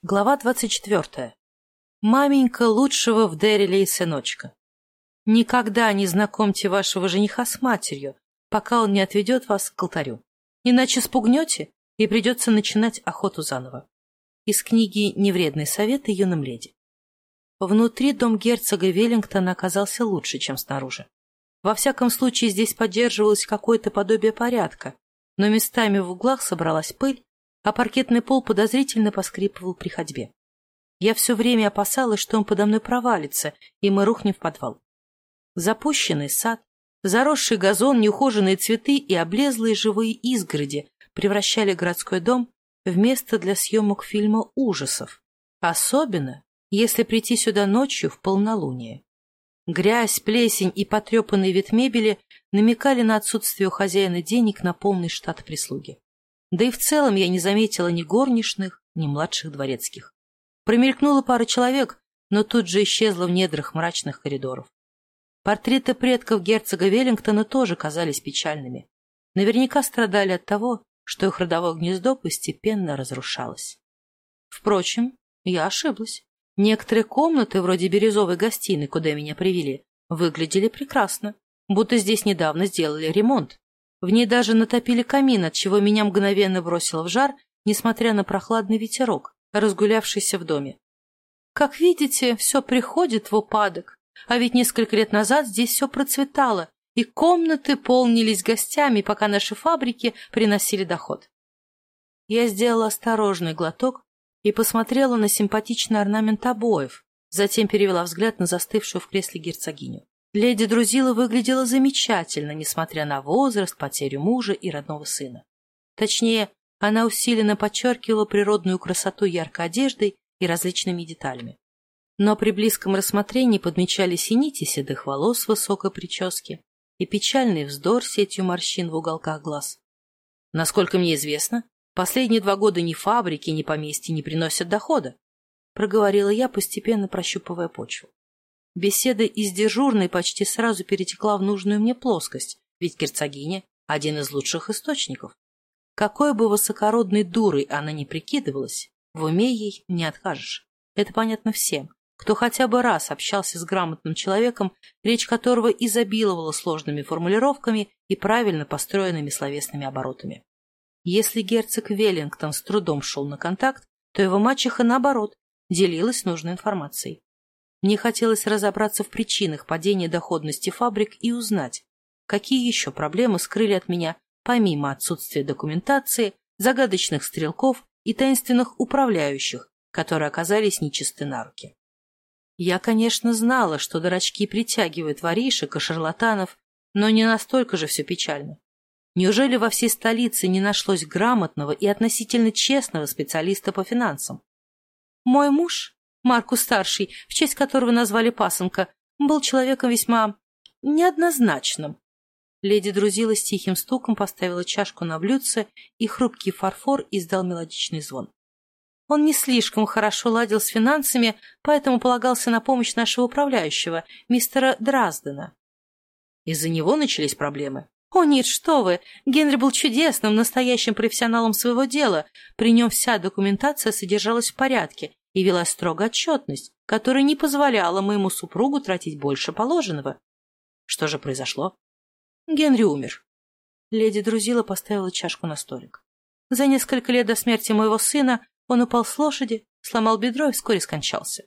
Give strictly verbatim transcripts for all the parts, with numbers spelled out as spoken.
Глава двадцать четвертая. Маменька лучшего в Дэриле и сыночка. Никогда не знакомьте вашего жениха с матерью, пока он не отведет вас к алтарю. Иначе спугнете, и придется начинать охоту заново. Из книги «Невредные советы юным леди». Внутри дом герцога Веллингтона оказался лучше, чем снаружи. Во всяком случае, здесь поддерживалось какое-то подобие порядка, но местами в углах собралась пыль, а паркетный пол подозрительно поскрипывал при ходьбе. Я все время опасалась, что он подо мной провалится, и мы рухнем в подвал. Запущенный сад, заросший газон, неухоженные цветы и облезлые живые изгороди превращали городской дом в место для съемок фильма ужасов, особенно если прийти сюда ночью в полнолуние. Грязь, плесень и потрепанный вид мебели намекали на отсутствие у хозяина денег на полный штат прислуги. Да и в целом я не заметила ни горничных, ни младших дворецких. Промелькнула пара человек, но тут же исчезла в недрах мрачных коридоров. Портреты предков герцога Веллингтона тоже казались печальными. Наверняка страдали от того, что их родовое гнездо постепенно разрушалось. Впрочем, я ошиблась. Некоторые комнаты, вроде бирюзовой гостиной, куда меня привели, выглядели прекрасно, будто здесь недавно сделали ремонт. В ней даже натопили камин, отчего меня мгновенно бросило в жар, несмотря на прохладный ветерок, разгулявшийся в доме. Как видите, все приходит в упадок, а ведь несколько лет назад здесь все процветало, и комнаты полнились гостями, пока наши фабрики приносили доход. Я сделала осторожный глоток и посмотрела на симпатичный орнамент обоев, затем перевела взгляд на застывшую в кресле герцогиню. Леди Друзила выглядела замечательно, несмотря на возраст, потерю мужа и родного сына. Точнее, она усиленно подчеркивала природную красоту яркой одеждой и различными деталями. Но при близком рассмотрении подмечались и нити седых волос в высокой прическе, и печальный вздор сетью морщин в уголках глаз. Насколько мне известно, последние два года ни фабрики, ни поместья не приносят дохода, проговорила я, постепенно прощупывая почву. Беседа из дежурной почти сразу перетекла в нужную мне плоскость, ведь герцогиня — один из лучших источников. Какой бы высокородной дурой она ни прикидывалась, в уме ей не откажешь. Это понятно всем, кто хотя бы раз общался с грамотным человеком, речь которого изобиловала сложными формулировками и правильно построенными словесными оборотами. Если герцог Веллингтон с трудом шел на контакт, то его мачеха, наоборот, делилась нужной информацией. Мне хотелось разобраться в причинах падения доходности фабрик и узнать, какие еще проблемы скрыли от меня, помимо отсутствия документации, загадочных стрелков и таинственных управляющих, которые оказались нечисты на руки. Я, конечно, знала, что дурачки притягивают воришек и шарлатанов, но не настолько же все печально. Неужели во всей столице не нашлось грамотного и относительно честного специалиста по финансам? Мой муж, Маркус-старший, в честь которого назвали пасынка, был человеком весьма неоднозначным. Леди Друзила с тихим стуком поставила чашку на блюдце, и хрупкий фарфор издал мелодичный звон. Он не слишком хорошо ладил с финансами, поэтому полагался на помощь нашего управляющего, мистера Драздена. Из-за него начались проблемы. О нет, что вы! Генри был чудесным, настоящим профессионалом своего дела. При нем вся документация содержалась в порядке и вела строго отчетность, которая не позволяла моему супругу тратить больше положенного. Что же произошло? Генри умер. Леди Друзила поставила чашку на столик. За несколько лет до смерти моего сына он упал с лошади, сломал бедро и вскоре скончался.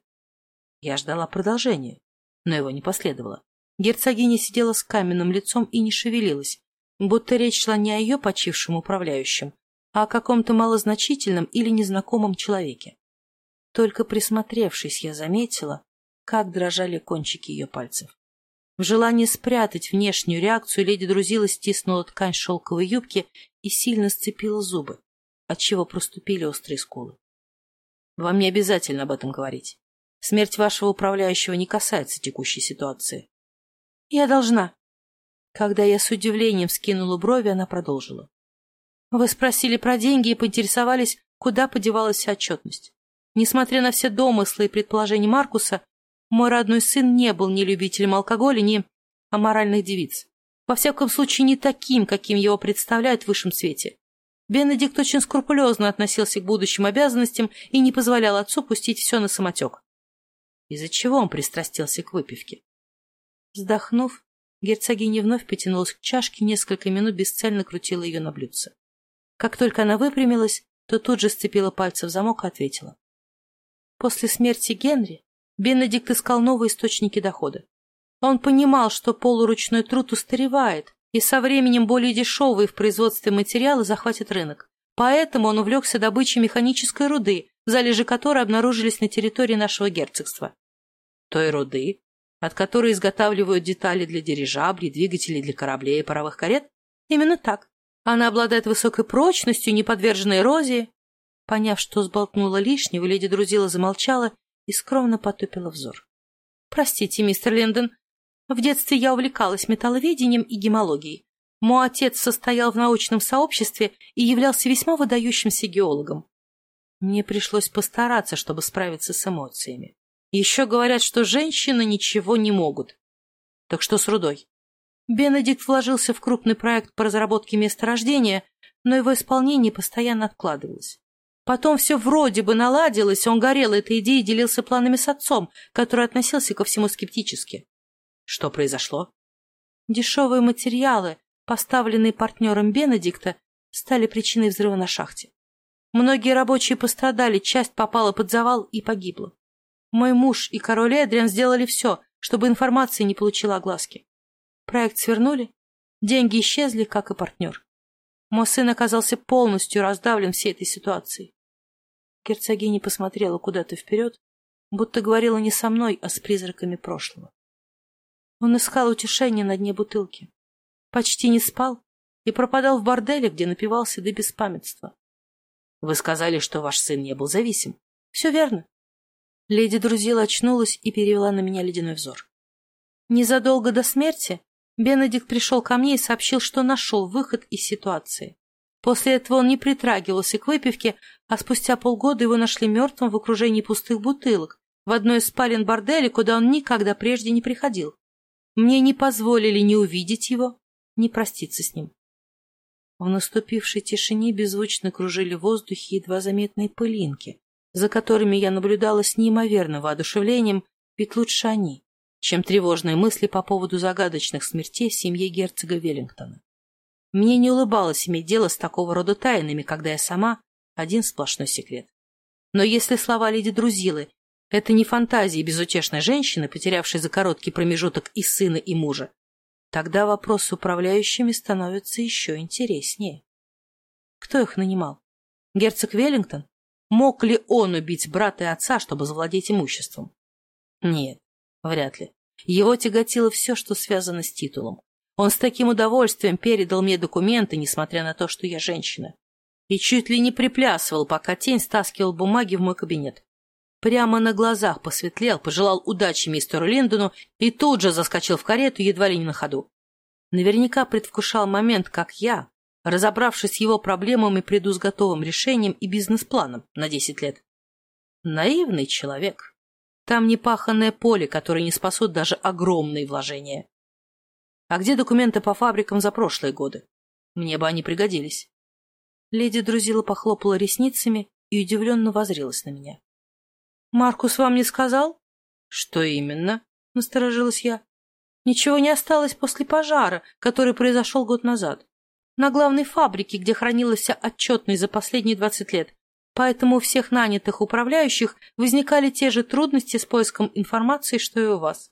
Я ждала продолжения, но его не последовало. Герцогиня сидела с каменным лицом и не шевелилась, будто речь шла не о ее почившем управляющем, а о каком-то малозначительном или незнакомом человеке. Только присмотревшись, я заметила, как дрожали кончики ее пальцев. В желании спрятать внешнюю реакцию леди Друзила стиснула ткань шелковой юбки и сильно сцепила зубы, отчего проступили острые скулы. Вам не обязательно об этом говорить. Смерть вашего управляющего не касается текущей ситуации. Я должна. Когда я с удивлением скинула брови, она продолжила. Вы спросили про деньги и поинтересовались, куда подевалась вся отчетность. Несмотря на все домыслы и предположения Маркуса, мой родной сын не был ни любителем алкоголя, ни аморальных девиц. Во всяком случае, не таким, каким его представляют в высшем свете. Бенедикт очень скрупулезно относился к будущим обязанностям и не позволял отцу пустить все на самотек. Из-за чего он пристрастился к выпивке? Вздохнув, герцогиня вновь потянулась к чашке, несколько минут бесцельно крутила ее на блюдце. Как только она выпрямилась, то тут же сцепила пальцы в замок и ответила. После смерти Генри Бенедикт искал новые источники дохода. Он понимал, что полуручной труд устаревает, и со временем более дешевые в производстве материалы захватят рынок. Поэтому он увлекся добычей механической руды, залежи которой обнаружились на территории нашего герцогства. Той руды, от которой изготавливают детали для дирижаблей, двигателей для кораблей и паровых карет? Именно так. Она обладает высокой прочностью, не подвержена эрозии. Поняв, что сболтнула лишнего, леди Друзила замолчала и скромно потупила взор. «Простите, мистер Линдон, в детстве я увлекалась металловедением и гемологией. Мой отец состоял в научном сообществе и являлся весьма выдающимся геологом. Мне пришлось постараться, чтобы справиться с эмоциями. Еще говорят, что женщины ничего не могут. Так что с рудой?» Бенедикт вложился в крупный проект по разработке месторождения, но его исполнение постоянно откладывалось. Потом все вроде бы наладилось, он горел этой идеей и делился планами с отцом, который относился ко всему скептически. Что произошло? Дешевые материалы, поставленные партнером Бенедикта, стали причиной взрыва на шахте. Многие рабочие пострадали, часть попала под завал и погибла. Мой муж и король Эдриан сделали все, чтобы информация не получила огласки. Проект свернули, деньги исчезли, как и партнер. Мой сын оказался полностью раздавлен всей этой ситуацией. Герцогиня посмотрела куда-то вперед, будто говорила не со мной, а с призраками прошлого. Он искал утешения на дне бутылки, почти не спал и пропадал в борделе, где напивался до беспамятства. Вы сказали, что ваш сын не был зависим. Все верно. Леди Друзила очнулась и перевела на меня ледяной взор. Незадолго до смерти Бенедикт пришел ко мне и сообщил, что нашел выход из ситуации. После этого он не притрагивался к выпивке, а спустя полгода его нашли мертвым в окружении пустых бутылок в одной из спален борделя, куда он никогда прежде не приходил. Мне не позволили ни увидеть его, ни проститься с ним. В наступившей тишине беззвучно кружили в воздухе едва заметные пылинки, за которыми я наблюдала с неимоверным воодушевлением, ведь лучше они, чем тревожные мысли по поводу загадочных смертей в семье герцога Веллингтона. Мне не улыбалось иметь дело с такого рода тайнами, когда я сама один сплошной секрет. Но если слова леди Друзилы — это не фантазии безутешной женщины, потерявшей за короткий промежуток и сына, и мужа, тогда вопрос с управляющими становится еще интереснее. Кто их нанимал? Герцог Веллингтон? Мог ли он убить брата и отца, чтобы завладеть имуществом? Нет, вряд ли. Его тяготило все, что связано с титулом. Он с таким удовольствием передал мне документы, несмотря на то, что я женщина. И чуть ли не приплясывал, пока тень стаскивал бумаги в мой кабинет. Прямо на глазах посветлел, пожелал удачи мистеру Линдону и тут же заскочил в карету едва ли не на ходу. Наверняка предвкушал момент, как я, разобравшись с его проблемами, приду с готовым решением и бизнес-планом на десять лет. Наивный человек. Там непаханное поле, которое не спасут даже огромные вложения. А где документы по фабрикам за прошлые годы? Мне бы они пригодились. Леди Друзила похлопала ресницами и удивленно воззрелась на меня. — Маркус вам не сказал? — Что именно? — насторожилась я. — Ничего не осталось после пожара, который произошел год назад. На главной фабрике, где хранилась вся отчетность за последние двадцать лет. Поэтому у всех нанятых управляющих возникали те же трудности с поиском информации, что и у вас.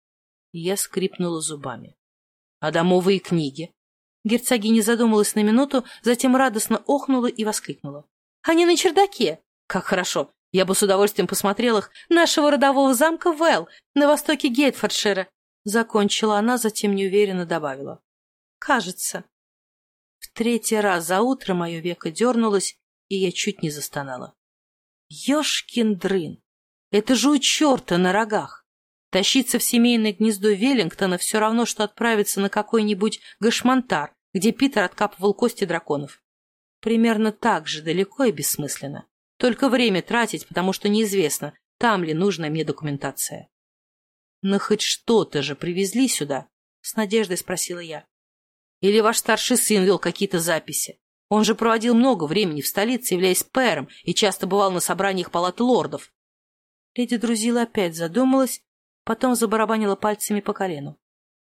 Я скрипнула зубами. А домовые книги? Герцогиня задумалась на минуту, затем радостно охнула и воскликнула. Они на чердаке. Как хорошо. Я бы с удовольствием посмотрел их нашего родового замка Вэлл на востоке Гейтфордшира. Закончила она, затем неуверенно добавила. Кажется. В третий раз за утро мое веко дернулось, и я чуть не застонала. Ёшкин дрын! Это же у черта на рогах! Тащиться в семейное гнездо Веллингтона все равно, что отправиться на какой-нибудь гашмантар, где Питер откапывал кости драконов. Примерно так же далеко и бессмысленно. Только время тратить, потому что неизвестно, там ли нужная мне документация. — Но хоть что-то же привезли сюда? — с надеждой спросила я. — Или ваш старший сын вел какие-то записи? Он же проводил много времени в столице, являясь пэром, и часто бывал на собраниях палаты лордов. Леди Друзила опять задумалась, потом забарабанила пальцами по колену.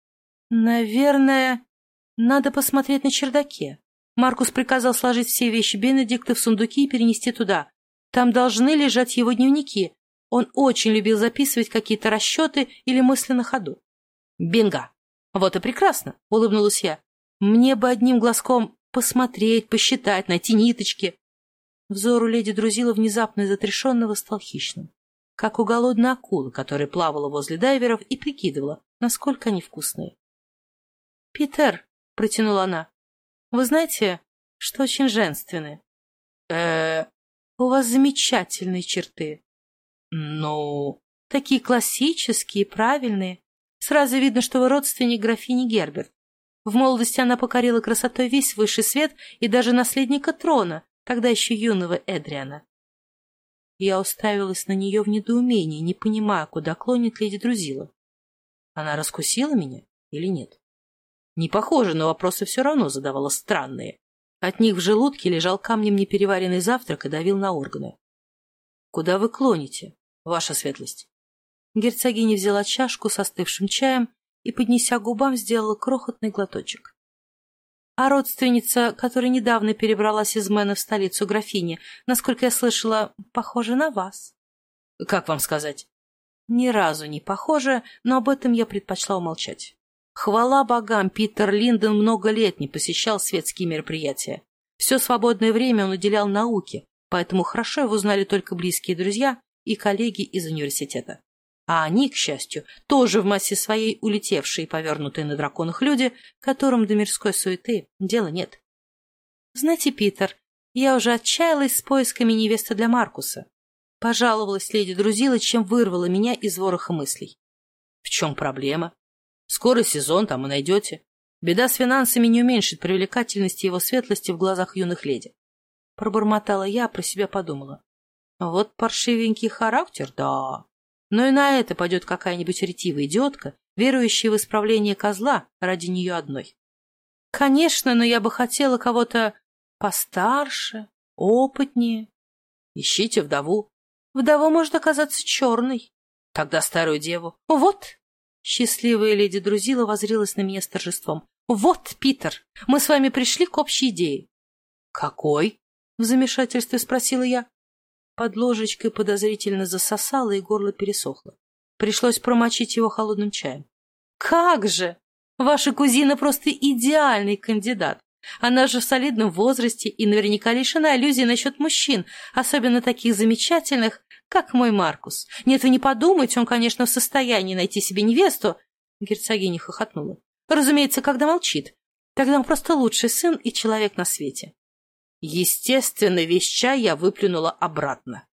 «Наверное, надо посмотреть на чердаке. Маркус приказал сложить все вещи Бенедикта в сундуки и перенести туда. Там должны лежать его дневники. Он очень любил записывать какие-то расчеты или мысли на ходу». «Бинго! Вот и прекрасно!» — улыбнулась я. «Мне бы одним глазком посмотреть, посчитать, найти ниточки». Взор у леди Друзила внезапно из отрешенного стал хищным, как у голодной акулы, которая плавала возле дайверов и прикидывала, насколько они вкусные. «Питер», — протянула она, — «вы знаете, что очень женственны?» э «У вас замечательные черты». «Ну...» «Такие классические, правильные. Сразу видно, что вы родственник графини Герберт. В молодости она покорила красотой весь высший свет и даже наследника трона, тогда еще юного Эдриана». Я уставилась на нее в недоумении, не понимая, куда клонит леди Друзила. Она раскусила меня или нет? Не похоже, но вопросы все равно задавала странные. От них в желудке лежал камнем непереваренный завтрак и давил на органы. «Куда вы клоните, ваша светлость?» Герцогиня взяла чашку с остывшим чаем и, поднеся к губам, сделала крохотный глоточек. «А родственница, которая недавно перебралась из Мэна в столицу графини, насколько я слышала, похожа на вас». «Как вам сказать?» «Ни разу не похожа, но об этом я предпочла умолчать. Хвала богам, Питер Линдон много лет не посещал светские мероприятия. Все свободное время он уделял науке, поэтому хорошо его знали только близкие друзья и коллеги из университета. А они, к счастью, тоже в массе своей улетевшие и повернутые на драконах люди, которым до мирской суеты дела нет. Знаете, Питер, я уже отчаялась с поисками невесты для Маркуса. Пожаловалась леди Друзила, чем вырвала меня из вороха мыслей. В чем проблема? Скоро сезон, там и найдете. Беда с финансами не уменьшит привлекательности его светлости в глазах юных леди. Пробормотала я, про себя подумала. Вот паршивенький характер, да. Но и на это пойдет какая-нибудь ретивая идиотка, верующая в исправление козла ради нее одной. Конечно, но я бы хотела кого-то постарше, опытнее. Ищите вдову. Вдова может оказаться черной. Тогда старую деву. Вот! Счастливая леди Друзила воззрелась на меня с торжеством. Вот, Питер, мы с вами пришли к общей идее. Какой? В замешательстве спросила я. Под ложечкой подозрительно засосало, и горло пересохло. Пришлось промочить его холодным чаем. Как же! Ваша кузина просто идеальный кандидат. Она же в солидном возрасте и наверняка лишена иллюзий насчет мужчин, особенно таких замечательных, как мой Маркус. Нет, вы не подумайте, он, конечно, в состоянии найти себе невесту. Герцогиня хохотнула. Разумеется, когда молчит. Тогда он просто лучший сын и человек на свете. Естественно, весь чай я выплюнула обратно.